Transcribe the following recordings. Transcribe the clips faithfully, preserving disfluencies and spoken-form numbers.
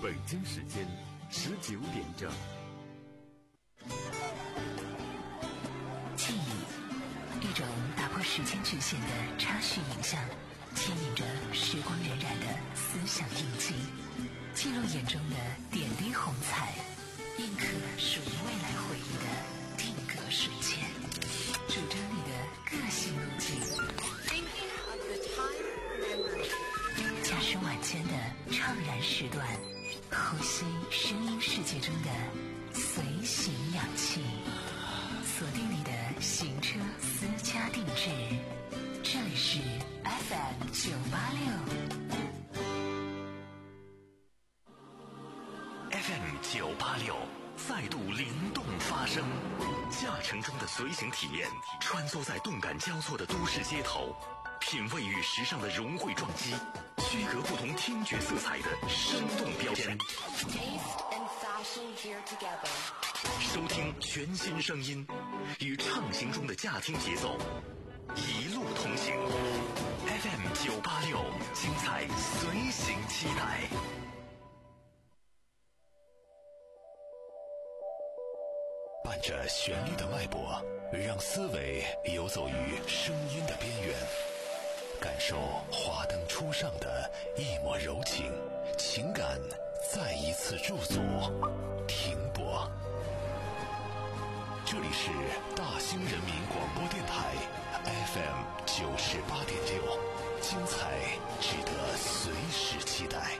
北京时间十九点整。 记忆，一种打破时间局限的插叙影像，牵引着时光荏苒的思想印记，记录眼中的点滴红彩，印刻属于未来回忆的定格瞬间，主张你的个性路径。驾驶晚间的怅然时段，呼吸声音世界中的随行氧气，锁定你的行车私家定制，这里是 F M 九八六。 F M 九八六再度灵动发声，驾乘中的随行体验，穿梭在动感交错的都市街头，品味与时尚的融汇撞击，区隔不同听觉色彩的生动标签。收听全新声音，与畅行中的驾听节奏，一路同行。F M 九八六，精彩随行期待。伴着旋律的脉搏，让思维游走于声音的边缘，感受华灯初上的一抹柔情，情感再一次驻足停泊。这里是大兴人民广播电台 F M 九十八点六，精彩值得随时期待。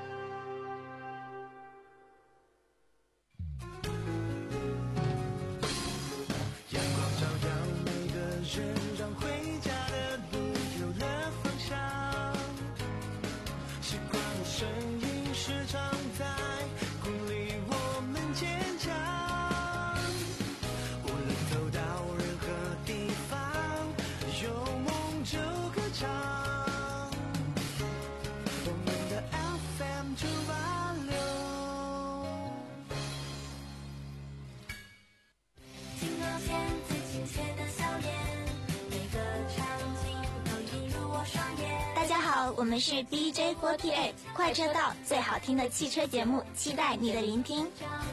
我们是 D J 四十八 快车道，最好听的汽车节目，期待你的聆听。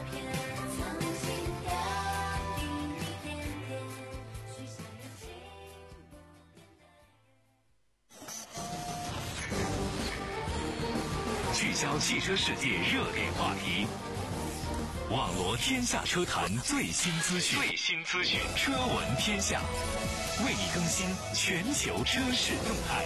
聚焦汽车世界热点话题，网罗天下车坛最新资讯，最新资讯，车闻天下，为你更新全球车市动态。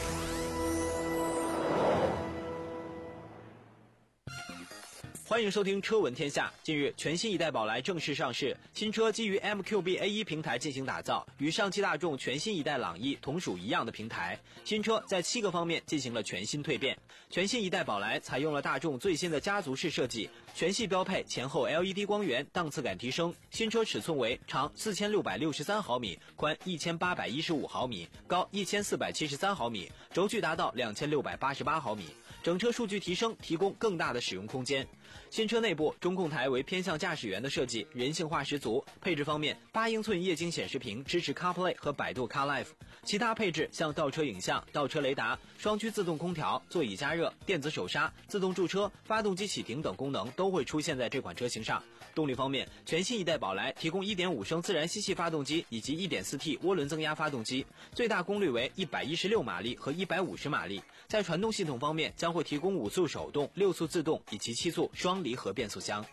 欢迎收听车闻天下。近日，全新一代宝来正式上市，新车基于 M Q B A 一 平台进行打造，与上汽大众全新一代朗逸同属一样的平台。新车在七个方面进行了全新蜕变。全新一代宝来采用了大众最新的家族式设计，全系标配前后 L E D 光源，档次感提升。新车尺寸为长四千六百六十三毫米，宽一千八百一十五毫米，高一千四百七十三毫米，轴距达到两千六百八十八毫米。整车数据提升，提供更大的使用空间。新车内部中控台为偏向驾驶员的设计，人性化十足。配置方面，八英寸液晶显示屏支持 CarPlay 和百度 CarLife。其他配置像倒车影像、倒车雷达、双区自动空调、座椅加热、电子手刹、自动驻车、发动机启停等功能都会出现在这款车型上。动力方面，全新一代宝来提供 一点五升自然吸气发动机以及 一点四 T 涡轮增压发动机，最大功率为一百一十六马力和一百五十马力。在传动系统方面，将会提供五速手动、六速自动以及七速双离合变速箱。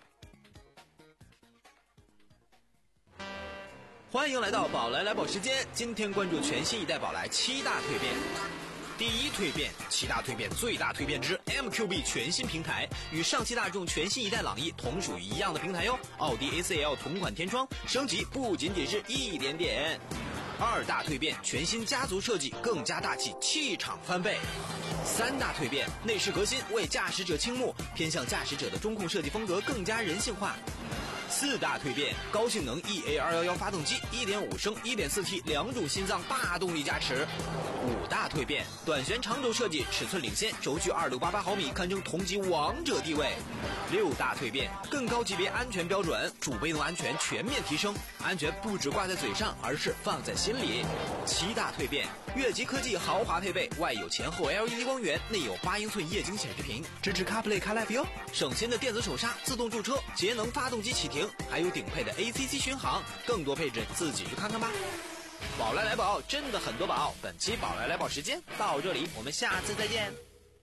欢迎来到宝来来宝时间，今天关注全新一代宝来七大蜕变。第一蜕变，七大蜕变最大蜕变之 M Q B 全新平台，与上汽大众全新一代朗逸同属于一样的平台哟。奥迪 A C L 同款天窗升级不仅仅是一点点。二大蜕变，全新家族设计更加大气，气场翻倍。三大蜕变，内饰革新，为驾驶者倾目，偏向驾驶者的中控设计风格更加人性化。 四大蜕变，高性能 E A 二一一发动机 一点五 升 一点四 T 两种心脏大动力加持。五大蜕变，短悬长轴设计，尺寸领先，轴距二六八八毫米，堪称同级王者地位。六大蜕变，更高级别安全标准，主被动安全全面提升，安全不只挂在嘴上，而是放在心里。七大蜕变，越级科技豪华配备，外有前后 L E D 光源，内有八英寸液晶显示屏，支持 CarPlay CarLife 哟，省心的电子手刹，自动驻车，节能发动机启停，还有顶配的 A C C 巡航，更多配置自己去看看吧。宝来来宝，真的很多宝。本期宝来来宝时间到这里，我们下次再见。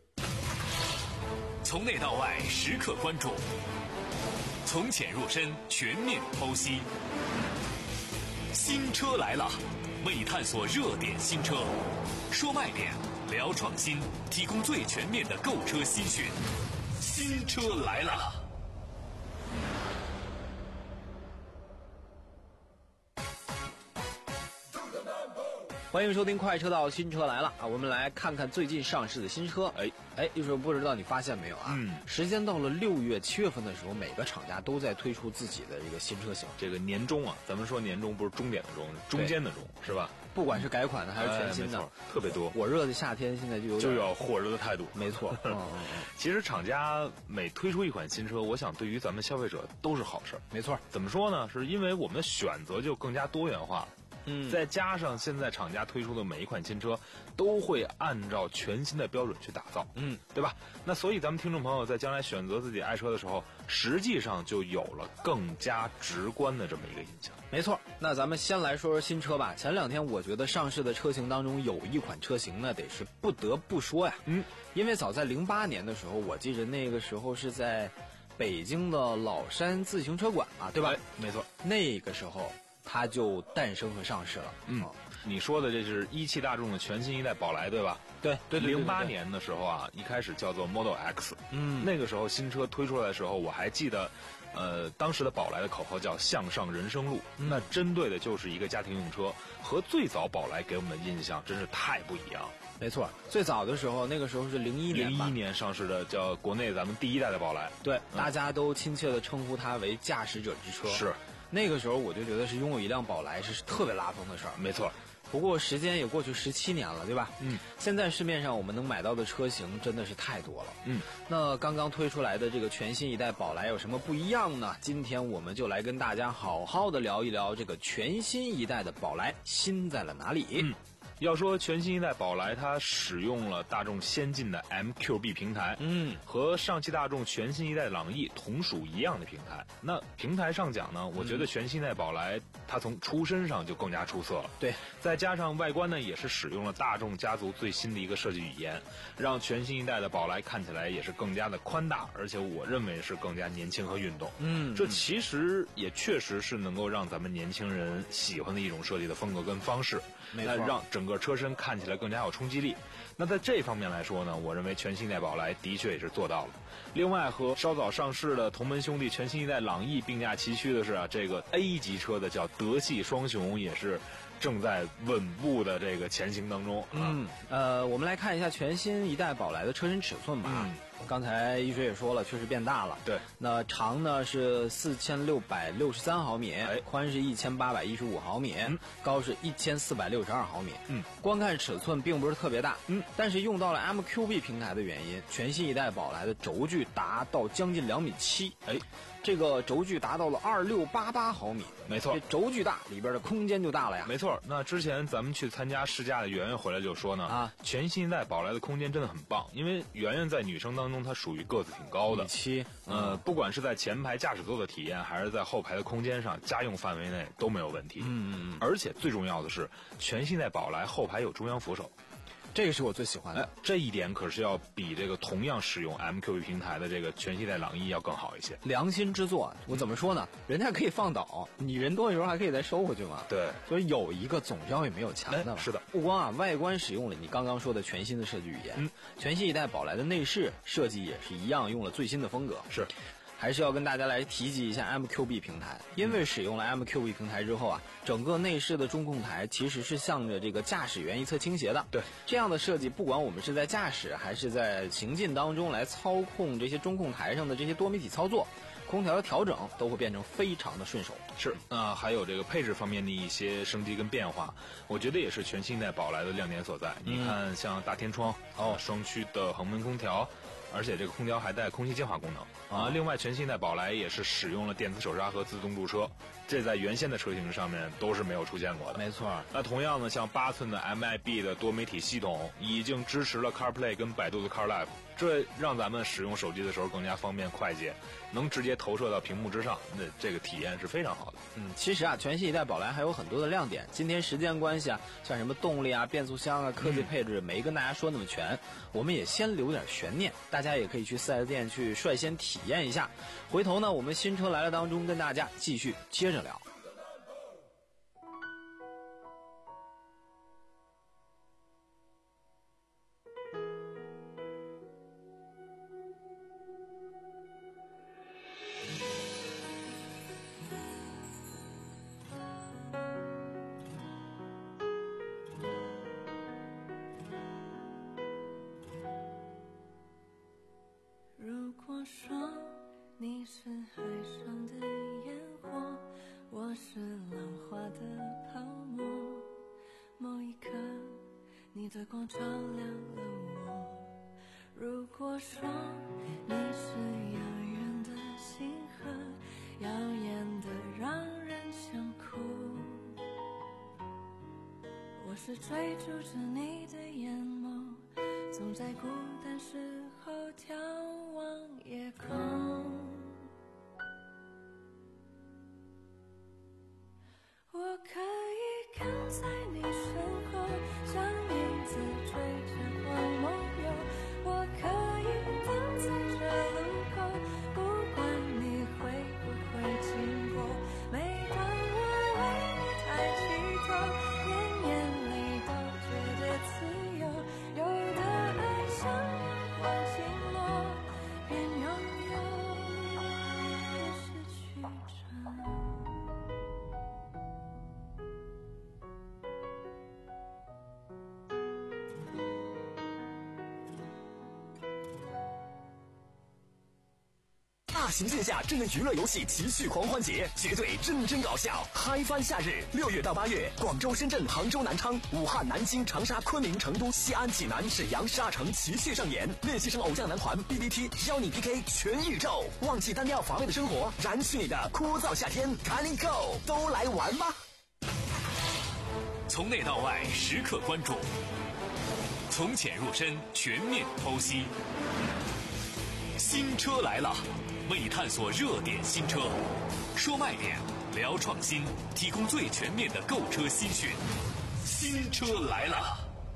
从内到外时刻关注，从浅入深全面剖析。新车来了，为探索热点新车，说卖点，聊创新，提供最全面的购车新讯。新车来了。 欢迎收听快车道，新车来了啊！我们来看看最近上市的新车。哎哎，一说不知道你发现没有啊？嗯，时间到了六月、七月份的时候，每个厂家都在推出自己的一个新车型。 这个年终啊，咱们说年终不是终点的终，中间的终，是吧？ 不管是改款的还是全新的， 哎、特别多。 火热的夏天现在就有就要火热的态度， 没错。嗯嗯嗯。 其实厂家每推出一款新车，我想对于咱们消费者都是好事。 没错。 怎么说呢？是因为我们的选择就更加多元化了。嗯，再加上现在厂家推出的每一款新车，都会按照全新的标准去打造，嗯，对吧？那所以咱们听众朋友在将来选择自己爱车的时候，实际上就有了更加直观的这么一个印象。 没错，那咱们先来说说新车吧。前两天我觉得上市的车型当中有一款车型呢，得是不得不说呀，嗯，因为早在零八年的时候，我记得那个时候是在北京的老山自行车馆嘛，对吧？ 没错， 那个时候它就诞生和上市了。 嗯，你说的这是一汽大众的全新一代宝来，对吧？ 对对对。 零八年的时候啊，一开始叫做 Model X。嗯，那个时候新车推出来的时候，我还记得，呃，当时的宝来的口号叫向上人生路。嗯、那针对的就是一个家庭用车，和最早宝来给我们的印象真是太不一样。 没错，最早的时候，那个时候是零一年吧， 零一年上市的，叫国内咱们第一代的宝来。 对，嗯、大家都亲切的称呼它为驾驶者之车。 是。 那个时候我就觉得是拥有一辆宝来是特别拉风的事儿。 没错， 不过时间也过去十七年了，对吧？嗯。现在市面上我们能买到的车型真的是太多了。嗯。那刚刚推出来的这个全新一代宝来有什么不一样呢？今天我们就来跟大家好好的聊一聊这个全新一代的宝来新在了哪里。嗯。 要说全新一代宝来，它使用了大众先进的 M Q B 平台，嗯，和上汽大众全新一代朗逸同属一样的平台。那平台上讲呢，我觉得全新一代宝来它从出身上就更加出色了。 对， 再加上外观呢，也是使用了大众家族最新的一个设计语言，让全新一代的宝来看起来也是更加的宽大，而且我认为是更加年轻和运动。嗯，这其实也确实是能够让咱们年轻人喜欢的一种设计的风格跟方式。 没错， 那让整个车身看起来更加有冲击力。那在这方面来说呢，我认为全新一代宝来的确也是做到了。另外，和稍早上市的同门兄弟全新一代朗逸并驾齐驱的是啊，这个 A 级车的叫德系双雄也是正在稳步的这个前行当中。 嗯，呃，我们来看一下全新一代宝来的车身尺寸吧。嗯，刚才一水也说了，确实变大了。 对， 那长呢是四千六百六十三毫米，哎，宽是一千八百一十五毫米，嗯、高是一千四百六十二毫米。嗯，光看尺寸并不是特别大，嗯，但是用到了 M Q B 平台的原因，全新一代宝来的轴距达到将近两米七，哎。这个轴距达到了二六八八毫米， 没错， 这轴距大，里边的空间就大了呀。 没错，那之前咱们去参加试驾的圆圆回来就说呢，啊，全新一代宝来的空间真的很棒，因为圆圆在女生当中她属于个子挺高的， 一米七， 呃，不管是在前排驾驶座的体验，还是在后排的空间上，家用范围内都没有问题。嗯嗯嗯，而且最重要的是，全新一代宝来后排有中央扶手。 这个是我最喜欢的、 哎，这一点可是要比这个同样使用 M Q B 平台的这个全新一代朗逸要更好一些。 良心之作，我怎么说呢？人家可以放倒，你人多的时候还可以再收回去嘛。 对， 所以有一个总要也没有强的、 哎。是的， 不光啊外观使用了你刚刚说的全新的设计语言，嗯，全新一代宝来的内饰设计也是一样，用了最新的风格。 是。 还是要跟大家来提及一下 M Q B 平台，因为使用了 M Q B 平台之后啊，整个内饰的中控台其实是向着这个驾驶员一侧倾斜的。 对， 这样的设计，不管我们是在驾驶还是在行进当中来操控这些中控台上的这些多媒体操作， 空调的调整都会变成非常的顺手。 是，那、呃、还有这个配置方面的一些升级跟变化，我觉得也是全新一代宝来的亮点所在。嗯、你看，像大天窗哦，双区的恒温空调。而且这个空调还带空气净化功能啊！另外，全新一代宝来也是使用了电子手刹和自动驻车，这在原先的车型上面都是没有出现过的。 没错。 那同样呢，像八寸的 M I B 的多媒体系统已经支持了 CarPlay 跟百度的 CarLife， 这让咱们使用手机的时候更加方便快捷，能直接投射到屏幕之上，那这个体验是非常好的。 嗯，其实啊，全新一代宝来还有很多的亮点。今天时间关系啊，像什么动力啊、变速箱啊、科技配置，嗯、没跟大家说那么全，我们也先留点悬念。大家也可以去四 S 店去率先体验一下，回头呢我们新车来了当中跟大家继续接着聊。 如果说你是海上的烟火，我是浪花的泡沫，某一刻你的光照亮了我。如果说你是遥远的星河，耀眼的让人想哭，我是追逐着你的眼眸，总在孤单时候眺望夜空。我可以跟在你身后，像影子追着荒梦游。我可以等在这路口，不管你会不会经过。每当我为你抬起头，眼眼里都觉得自由。有的爱像阳光倾落，边拥有边失去着。 大型线下真人娱乐游戏奇趣狂欢节，绝对真真搞笑，嗨翻夏日！六月到八月，广州、深圳、杭州、南昌、武汉、南京、长沙、昆明、成都、西安、济南、沈阳、沙城齐聚上演，练习生偶像男团 B B T 邀你 P K 全宇宙，忘记单调乏味的生活，燃去你的枯燥夏天，赶紧 Go， 都来玩吧！ 从内到外时刻关注，从浅入深全面剖析。新车来了，为你探索热点新车，说卖点，聊创新，提供最全面的购车新讯。新车来了。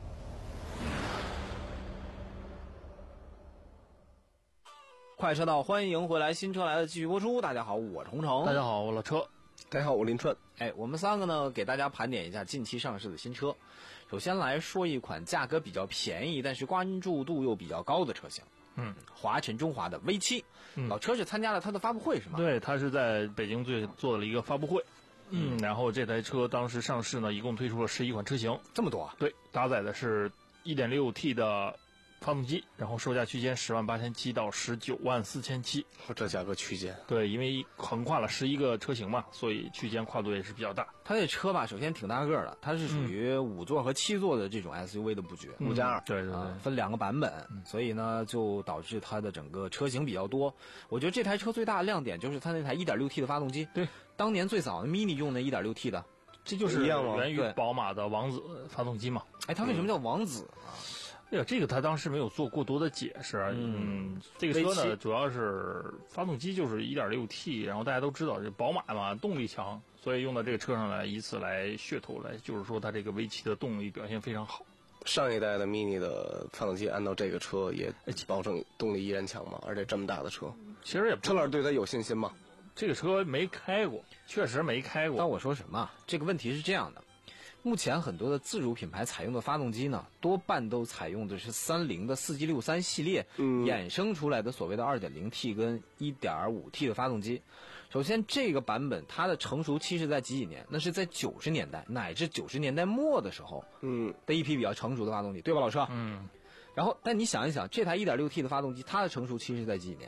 快车道，欢迎回来，新车来了继续播出。大家好，我是洪城。 大家好，我老车。 大家好，我林川。 哎，我们三个呢，给大家盘点一下近期上市的新车。首先来说一款价格比较便宜，但是关注度又比较高的车型。嗯，华晨中华的 V 七、嗯、老车是参加了他的发布会是吗？ 对，他是在北京最做了一个发布会。嗯，然后这台车当时上市呢，一共推出了十一款车型， 这么多啊？ 对，搭载的是 一点六 T 的发动机，然后售价区间十万八千七到十九万四千七， 这价格区间。 对，因为横跨了十一个车型嘛，所以区间跨度也是比较大。 它这车吧，首先挺大个的，它是属于五座和七座的这种 S U V 的布局， 五加二，对对对、 啊，分两个版本、嗯，所以呢，就导致它的整个车型比较多。我觉得这台车最大的亮点就是它那台 一点六 T 的发动机， 对， 当年最早的 Mini 用的 一点六 T 的， 这就是源于宝马的王子发动机嘛。 哎，它为什么叫王子啊？ 哎呀，这个他当时没有做过多的解释。嗯，这个车呢，主要是发动机就是 一点六 T， 然后大家都知道这宝马嘛，动力强，所以用到这个车上来，以此来噱头来，就是说它这个 V 七的动力表现非常好。 上一代的 Mini 的发动机按照这个车也保证动力依然强嘛，而且这么大的车， 其实也车老师对它有信心吗？ 这个车没开过，确实没开过。 但我说什么？这个问题是这样的。目前很多的自主品牌采用的发动机呢，多半都采用的是三菱的 四 G 六三 系列、嗯、衍生出来的所谓的 二点零 T 跟 一点五 T 的发动机。首先这个版本它的成熟期是在几几年？那是在九十年代乃至九十年代末的时候，嗯，的一批比较成熟的发动机，对吧，老车？ 嗯。 然后，但你想一想，这台 一点六 T 的发动机，它的成熟期是在几几年？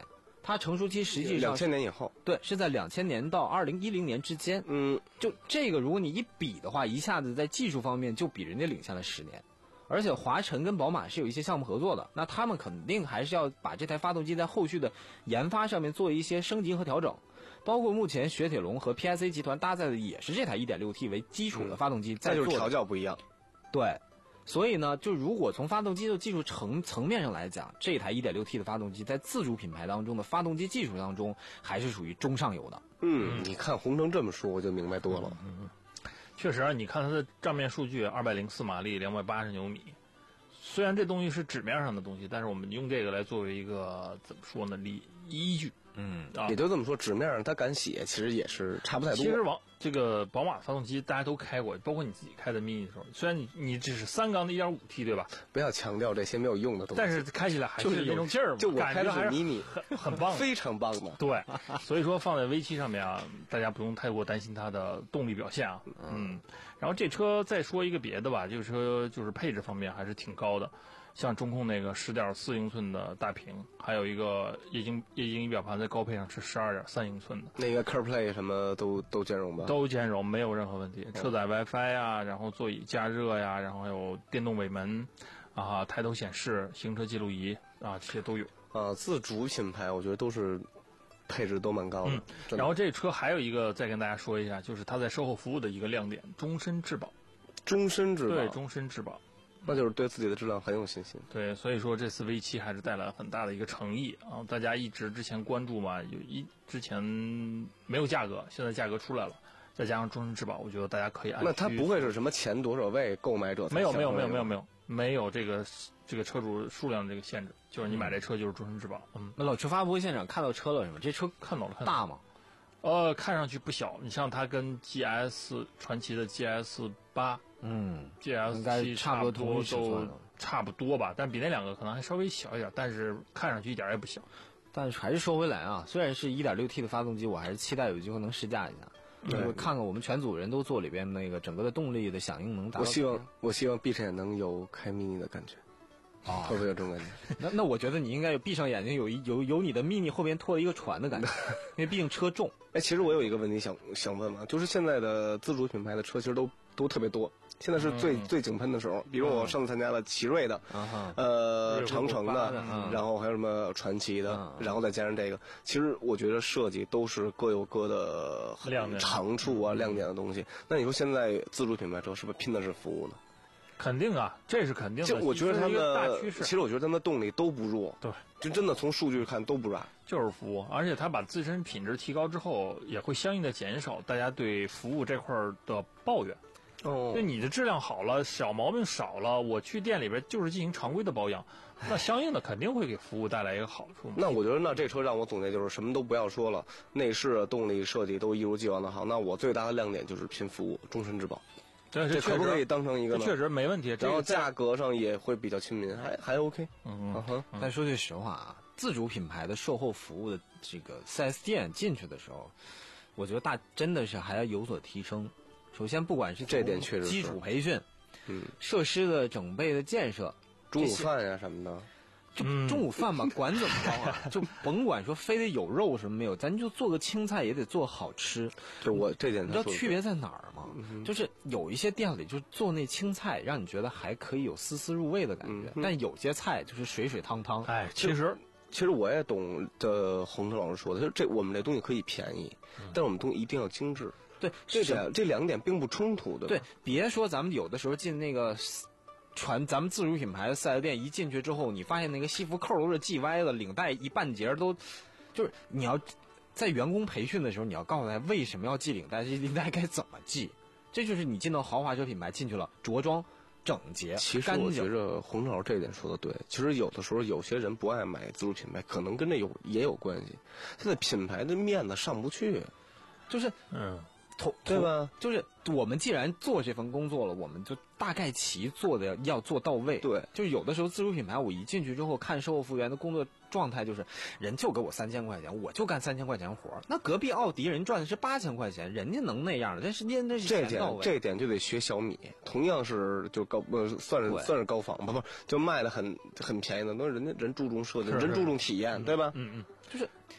它成熟期实际上两千年以后， 对，是在两千年到二零一零年之间。 嗯， 就这个，如果你一比的话，一下子在技术方面就比人家领先了十年。而且华晨跟宝马是有一些项目合作的，那他们肯定还是要把这台发动机在后续的研发上面做一些升级和调整。包括目前雪铁龙和 P S A 集团搭载的也是这台 一点六 T 为基础的发动机， 再就是调教不一样。 对。所以呢，就如果从发动机的技术层层面上来讲，这台 一点六 T 的发动机在自主品牌当中的发动机技术当中还是属于中上游的。 嗯，你看洪城这么说，我就明白多了。 嗯嗯，确实啊，你看它的账面数据，二百零四马力，两百八十牛米。虽然这东西是纸面上的东西，但是我们用这个来作为一个怎么说呢，理依据。 嗯，啊、也就这么说，纸面上它敢写，其实也是差不太多。 其实往这个宝马发动机大家都开过，包括你自己开的 mini 的时候，虽然你你只是三缸的 一点五 T 对吧？ 不要强调这些没有用的东西， 但是开起来还是那种劲儿嘛， 就我开的是 mini， 很很棒， 非常棒的。 对，所以说放在 V 七上面啊，大家不用太过担心它的动力表现啊。嗯，然后这车再说一个别的吧，这个车就是配置方面还是挺高的。像中控那个十点四英寸的大屏，还有一个液晶液晶仪表盘在高配上是十二点三英寸的。 那个 CarPlay 什么都都兼容吧？ 都兼容，没有任何问题。车载 WiFi 啊，然后座椅加热呀，然后还有电动尾门，啊，抬头显示、行车记录仪啊，这些都有。 啊，自主品牌我觉得都是配置都蛮高的。 嗯、然后这车还有一个再跟大家说一下，就是它在售后服务的一个亮点，终身质保。 终身质保。 对，终身质保。 那就是对自己的质量很有信心。 对，所以说这次 V 七还是带来了很大的一个诚意啊！大家一直之前关注嘛，有一之前没有价格，现在价格出来了，再加上终身质保，我觉得大家可以按。 那它不会是什么前多少位购买者才？ 没有没有没有没有没有没有这个这个车主数量这个限制，就是你买这车就是终身质保。嗯， 那老车发布会现场看到车了是吗？这车看到了，看到了大吗？ 呃，看上去不小。你像它跟 G S 传祺的 G S 八， 嗯 ，G S 七差不多都差不多吧，但比那两个可能还稍微小一点，但是看上去一点也不小。 但是还是说回来啊，虽然是 一点六 T 的发动机，我还是期待有机会能试驾一下，就是看看我们全组人都坐里边那个整个的动力的响应能达到。 我希望我希望闭上眼能有开 mini 的感觉。啊，会不会有这种感觉？ 那那我觉得你应该有闭上眼睛有一有有你的 mini 后边拖了一个船的感觉，因为毕竟车重。 哎，其实我有一个问题想想问嘛，就是现在的自主品牌的车其实都都特别多，现在是最、嗯、最井喷的时候。比如我上次参加了奇瑞的， 嗯、 呃长城的， 嗯、 然后还有什么传祺的、嗯，然后再加上这个，其实我觉得设计都是各有各的长处啊、亮点的东西。那你说现在自主品牌车是不是拼的是服务呢？ 肯定啊，这是肯定的。 就我觉得他们大趋势， 其实我觉得他们的动力都不弱。 对， 就真的从数据看都不软， 就是服务。而且他把自身品质提高之后，也会相应的减少大家对服务这块的抱怨。 哦， 就你的质量好了，小毛病少了，我去店里边就是进行常规的保养，那相应的肯定会给服务带来一个好处。 那我觉得，那这车让我总结就是什么都不要说了，内饰、动力、设计都一如既往的好。那我最大的亮点就是拼服务，终身质保。 这这可不可以当成一个呢？ 确实没问题， 然后价格上也会比较亲民，还还 OK。 嗯嗯。 但说句实话啊，自主品牌的售后服务的这个 四 S 店进去的时候，我觉得大真的是还要有所提升。首先，不管是这点确实基础培训， 嗯， 设施的整备的建设， 中午饭呀什么的。 就中午饭吧，管怎么着啊，就甭管说非得有肉什么没有，咱就做个青菜也得做好吃。 就我这点， 你知道区别在哪儿吗？嗯、就是有一些店里就做那青菜，让你觉得还可以有丝丝入味的感觉，嗯、但有些菜就是水水汤汤。 哎，其实其实我也懂的，洪城老师说的，就是这我们这东西可以便宜，嗯、但是我们东西一定要精致。 对， 这点这两点并不冲突的。 对，别说咱们有的时候进那个。传咱们自主品牌的四 S 店一进去之后，你发现那个西服扣都是系歪了，领带一半截都，就是你要在员工培训的时候，你要告诉他为什么要系领带，这领带该怎么系，这就是你进到豪华车品牌进去了，着装整洁。 其实我觉着洪老师这点说的对，其实有的时候有些人不爱买自主品牌，可能跟这有也有关系，他的品牌的面子上不去， 就是嗯。 对吧？就是我们既然做这份工作了，我们就大概其做的要做到位。 对， 就是有的时候自主品牌，我一进去之后看售后服务员的工作状态，就是人就给我三千块钱，我就干三千块钱活。那隔壁奥迪人赚的是八千块钱，人家能那样的，但是人家是这点这点就得学小米，同样是就高呃算是算是高仿吧，不不就卖的很很便宜的，都人家人注重设计，人注重体验，对吧？ 嗯嗯， 就是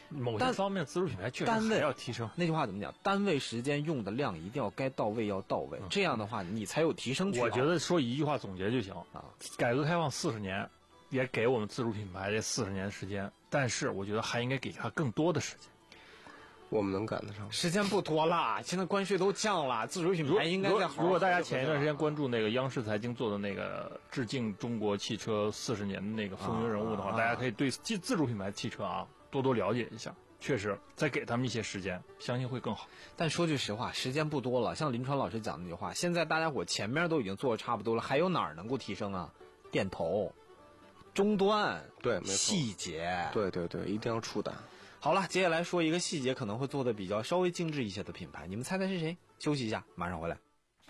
某些方面自主品牌确实还要提升。 那句话怎么讲？单位时间用的量一定要该到位要到位，嗯、这样的话你才有提升渠道。 我觉得说一句话总结就行啊。改革开放四十年，也给我们自主品牌这四十年时间，但是我觉得还应该给他更多的时间。 我们能赶得上？ 时间不多了，现在关税都降了，自主品牌应该再好好。 如果大家前一段时间关注那个央视财经做的那个致敬中国汽车四十年的那个风云人物的话，啊、大家可以对自自主品牌汽车啊多多了解一下。确实，再给他们一些时间，相信会更好。 但说句实话，时间不多了。像林川老师讲那句话，现在大家伙前面都已经做的差不多了，还有哪儿能够提升啊？店头、终端， 对，没错， 细节， 对对对，一定要触达。 好了，接下来说一个细节可能会做的比较稍微精致一些的品牌，你们猜猜是谁？休息一下，马上回来。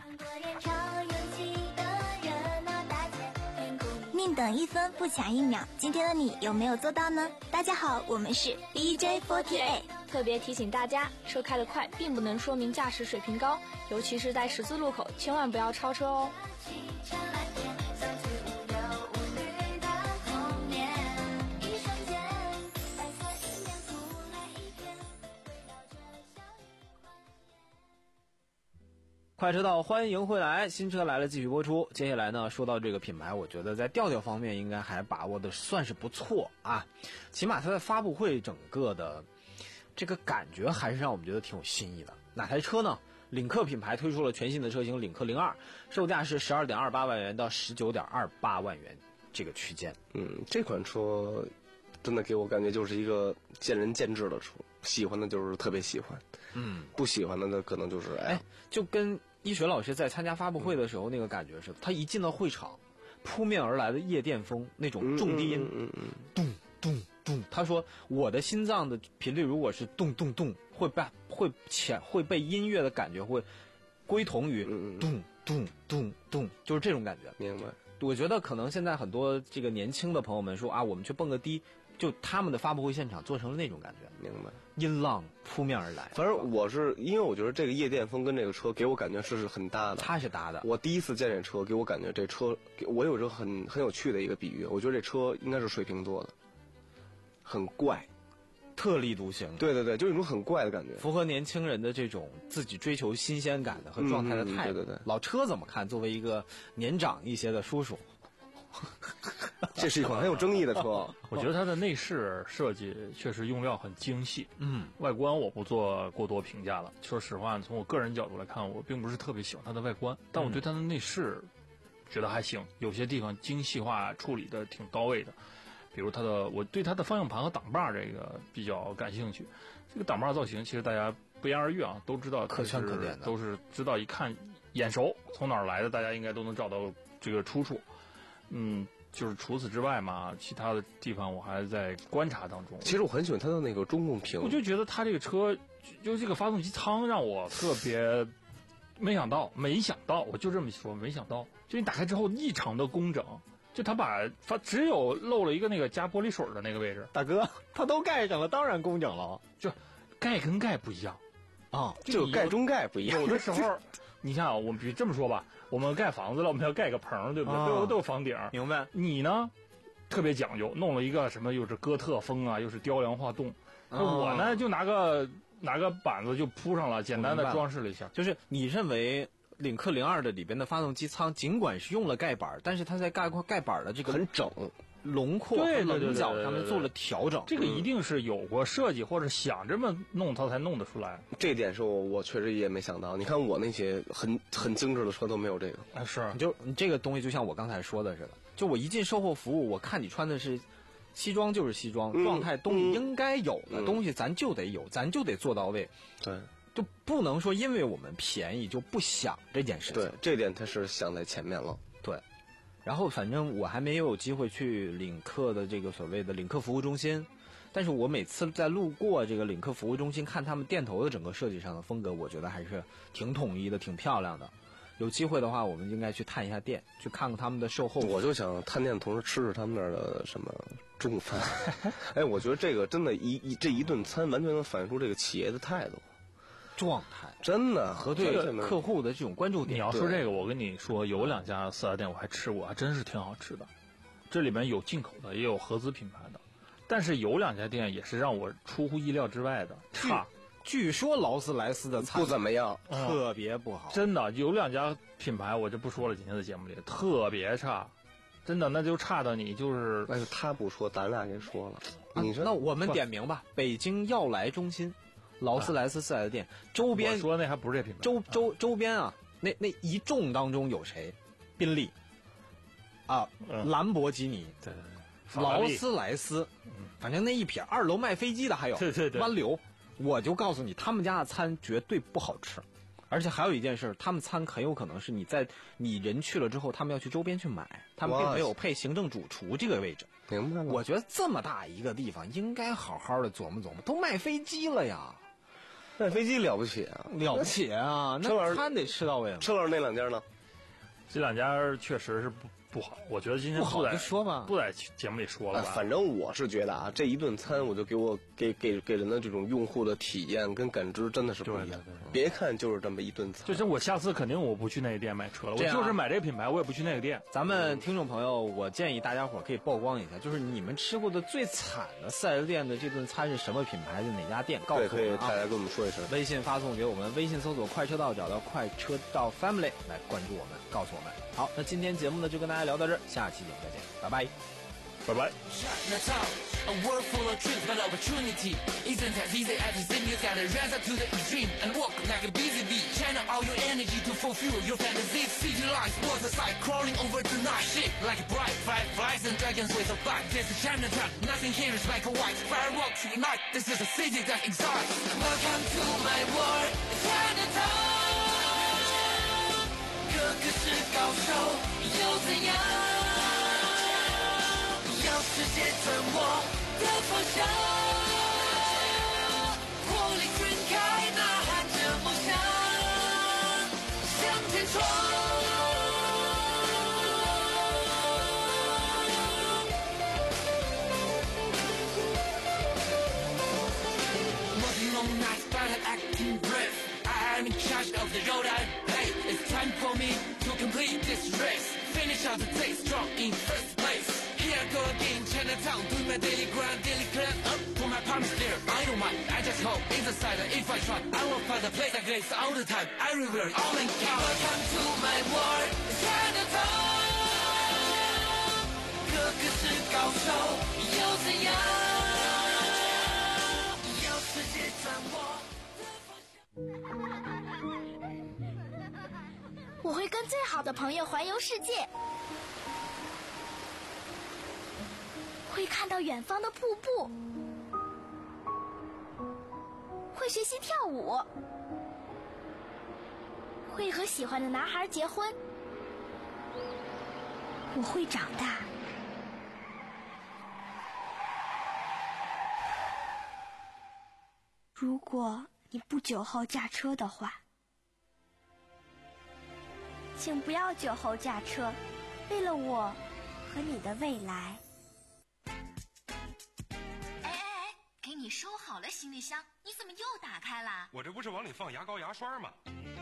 宁等一分不抢一秒，今天的你有没有做到呢？大家好，我们是 B J 四十八。 特别提醒大家，车开得快并不能说明驾驶水平高，尤其是在十字路口，千万不要超车哦。 快车道，欢迎回来，新车来了继续播出。接下来呢，说到这个品牌，我觉得在调调方面应该还把握的算是不错啊，起码它的发布会整个的这个感觉还是让我们觉得挺有新意的。哪台车呢？领克品牌推出了全新的车型领克零二，售价是十二点二八万元到十九点二八万元这个区间。 嗯，这款车真的给我感觉就是一个见仁见智的车，喜欢的就是特别喜欢，嗯，不喜欢的呢可能就是哎， 就跟一水老师在参加发布会的时候那个感觉似的，他一进到会场，扑面而来的夜店风那种重低音， 嗯嗯嗯， 咚咚咚，他说我的心脏的频率如果是咚咚咚，会被会潜会被音乐的感觉会归同于咚咚咚咚，就是这种感觉。 明白。 我觉得可能现在很多这个年轻的朋友们说啊，我们去蹦个迪，就他们的发布会现场做成了那种感觉。 明白。 音浪扑面而来。 反正我是因为我觉得这个夜店风跟这个车给我感觉是是很搭的。 它是搭的。 我第一次见这车，给我感觉这车，我有一个很很有趣的一个比喻，我觉得这车应该是水瓶座的，很怪， 特立独行。 对对对，就是一种很怪的感觉， 符合年轻人的这种自己追求新鲜感的和状态的态度。 嗯、对对对。 老车怎么看？作为一个年长一些的叔叔。 这是一款很有争议的车， 我觉得它的内饰设计确实用料很精细。嗯，外观我不做过多评价了。说实话，从我个人角度来看，我并不是特别喜欢它的外观，但我对它的内饰觉得还行，有些地方精细化处理的挺到位的。比如它的，我对它的方向盘和挡把这个比较感兴趣。这个挡把造型其实大家不言而喻啊，都知道可圈可点的， 都是知道一看眼熟，从哪儿来的，大家应该都能找到这个出处。嗯，就是除此之外嘛，其他的地方我还在观察当中。 其实我很喜欢它的那个中控屏， 我就觉得它这个车，就这个发动机舱让我特别没想到，没想到，我就这么说，没想到，就你打开之后异常的工整，就它把发只有漏了一个那个加玻璃水的那个位置， 大哥，它都盖上了，当然工整了， 就盖跟盖不一样啊， 就盖中盖不一样， 有的时候。你看啊，我们比如这么说吧，我们盖房子了，我们要盖个棚，对不对？都有、啊、都有房顶。 明白。 你呢，特别讲究，弄了一个什么，又是哥特风啊，又是雕梁画栋。啊、我呢，就拿个拿个板子就铺上了，简单的装饰了一下。 就是你认为领克零二的里边的发动机舱，尽管是用了盖板，但是它在盖盖板的这个很整。 轮廓和棱角上面做了调整， 这个一定是有过设计或者想这么弄它才弄得出来。 这点是我我确实也没想到。你看我那些很很精致的车都没有这个。 啊，是， 你就你这个东西就像我刚才说的似的，就我一进售后服务，我看你穿的是西装就是西装， 嗯、 状态东西应该有的东西咱就得有，嗯、咱就得做到位。 对， 就不能说因为我们便宜就不想这件事情。 对，这点它是想在前面了。 对。然后反正我还没有机会去领克的这个所谓的领克服务中心，但是我每次在路过这个领克服务中心看他们店头的整个设计上的风格，我觉得还是挺统一的，挺漂亮的。有机会的话，我们应该去探一下店，去看看他们的售后。 我就想探店的同时吃吃他们那儿的什么中午饭。哎，我觉得这个真的一一这一顿餐完全能反映出这个企业的态度。 状态真的和对客户的这种关注点。 你要说这个，我跟你说，有两家四 S 店我还吃过，还真是挺好吃的。这里面有进口的，也有合资品牌的。 但是有两家店也是让我出乎意料之外的差。 据说劳斯莱斯的餐不怎么样， 特别不好。 真的有两家品牌我就不说了，今天的节目里特别差，真的那就差的你就是。 那是他不说，咱俩给说了。啊、你说那我们点名吧，北京耀来中心。劳斯莱斯四 S 店周边， 我说那还不是这品牌。 周周周边啊，那那一众当中有谁？宾利，啊，嗯、兰博基尼， 对对对， 劳斯莱斯，嗯、反正那一撇，二楼卖飞机的还有， 对对对， 湾流。我就告诉你，他们家的餐绝对不好吃，而且还有一件事，他们餐很有可能是你在你人去了之后，他们要去周边去买，他们并没有配行政主厨这个位置。 明白了。 我觉得这么大一个地方，应该好好的琢磨琢磨，都卖飞机了呀。 卖飞机了不起啊， 了不起啊！那餐得吃到位了。 车老师那两家呢？ 这两家确实是不不好，我觉得今天不好就说吧， 不在节目里说了吧。 哎、反正我是觉得啊，这一顿餐我就给我给给给人的这种用户的体验跟感知真的是不一样。 对对对， 别看就是这么一顿餐， 就是我下次肯定我不去那个店买车了，我就是买这个品牌，我也不去那个店。 咱们听众朋友，我建议大家伙可以曝光一下，就是你们吃过的最惨的四 S 店的这顿餐是什么品牌的哪家店？告诉我们、啊、 对，可以大家跟我们说一声。 微信发送给我们，微信搜索快车道，找到快车道 Family 来关注我们，告诉我们。好，那今天节目呢就跟大家聊到这儿，下期节目再见，拜拜， 拜拜。 A world full of dreams, but opportunity isn't as easy as it seems. You gotta rise up to the extreme and walk like a busy bee. Channel all your energy to fulfill your fantasies. City lights, water side, crawling over tonight. Shit like a bright fireflies and dragons with a bite. This is Chinatown, nothing here is like a white fireworks unite. This is a city that excites. Welcome to my world, Chinatown. 个个是高手，又怎样？要世界掌握的方向，火力全开，呐喊着梦想，向前冲。Working long nights, but I'm acting brave. I'm in charge of the road I play. It's time for me to complete this race. Finish out the day strong in first place. Here I go again, Chinatown, doing my daily grind, daily climb up to my promised there. I don't mind, I just hope it's a side if I try. I will find a place like this all the time. I revere all in count. Welcome to my world, Chinatown. 个个是高手，又怎样？要世界掌握的方向。 我会跟最好的朋友环游世界。会看到远方的瀑布，会学习跳舞，会和喜欢的男孩结婚。我会长大。如果你不酒后驾车的话，请不要酒后驾车，为了我和你的未来。 你收好了行李箱，你怎么又打开了？ 我这不是往里放牙膏牙刷吗？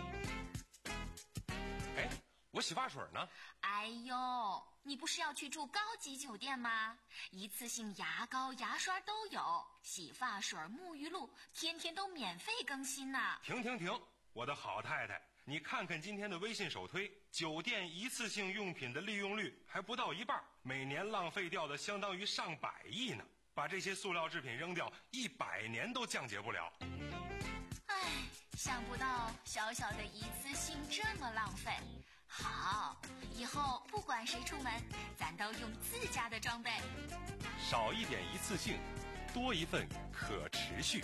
哎，我洗发水呢？ 哎呦，你不是要去住高级酒店吗？一次性牙膏牙刷都有，洗发水沐浴露天天都免费更新呢。 停停停，我的好太太，你看看今天的微信首推，酒店一次性用品的利用率还不到一半，每年浪费掉的相当于上百亿呢。把这些塑料制品扔掉，一百年都降解不了。 唉，想不到小小的一次性这么浪费。好，以后不管谁出门，咱都用自家的装备。 少一点一次性，多一份可持续。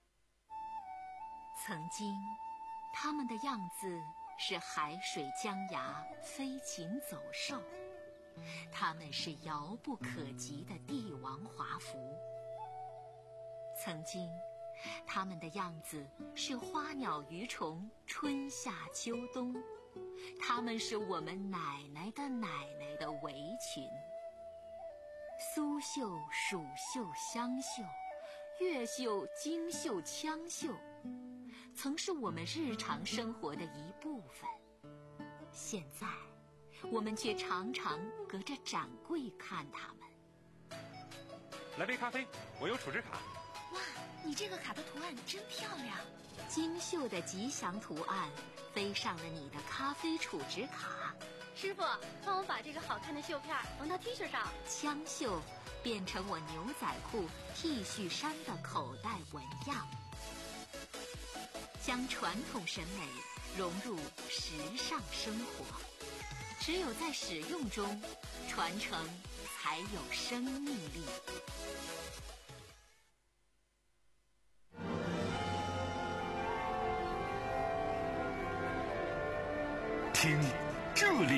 曾经，他们的样子是海水江崖，飞禽走兽。他们是遥不可及的帝王华服。曾经，他们的样子是花鸟鱼虫，春夏秋冬。他们是我们奶奶的奶奶的围裙。苏绣、蜀绣、湘绣，越绣、京绣、羌绣，曾是我们日常生活的一部分。现在我们却常常隔着展柜看他们。 来杯咖啡，我有储值卡。 哇，你这个卡的图案真漂亮，精绣的吉祥图案飞上了你的咖啡储值卡。 师傅，帮我把这个好看的绣片缝到 T 恤上。 枪绣变成我牛仔裤、T 恤衫的口袋纹样，将传统审美融入时尚生活。只有在使用中，传承才有生命力。 听这里。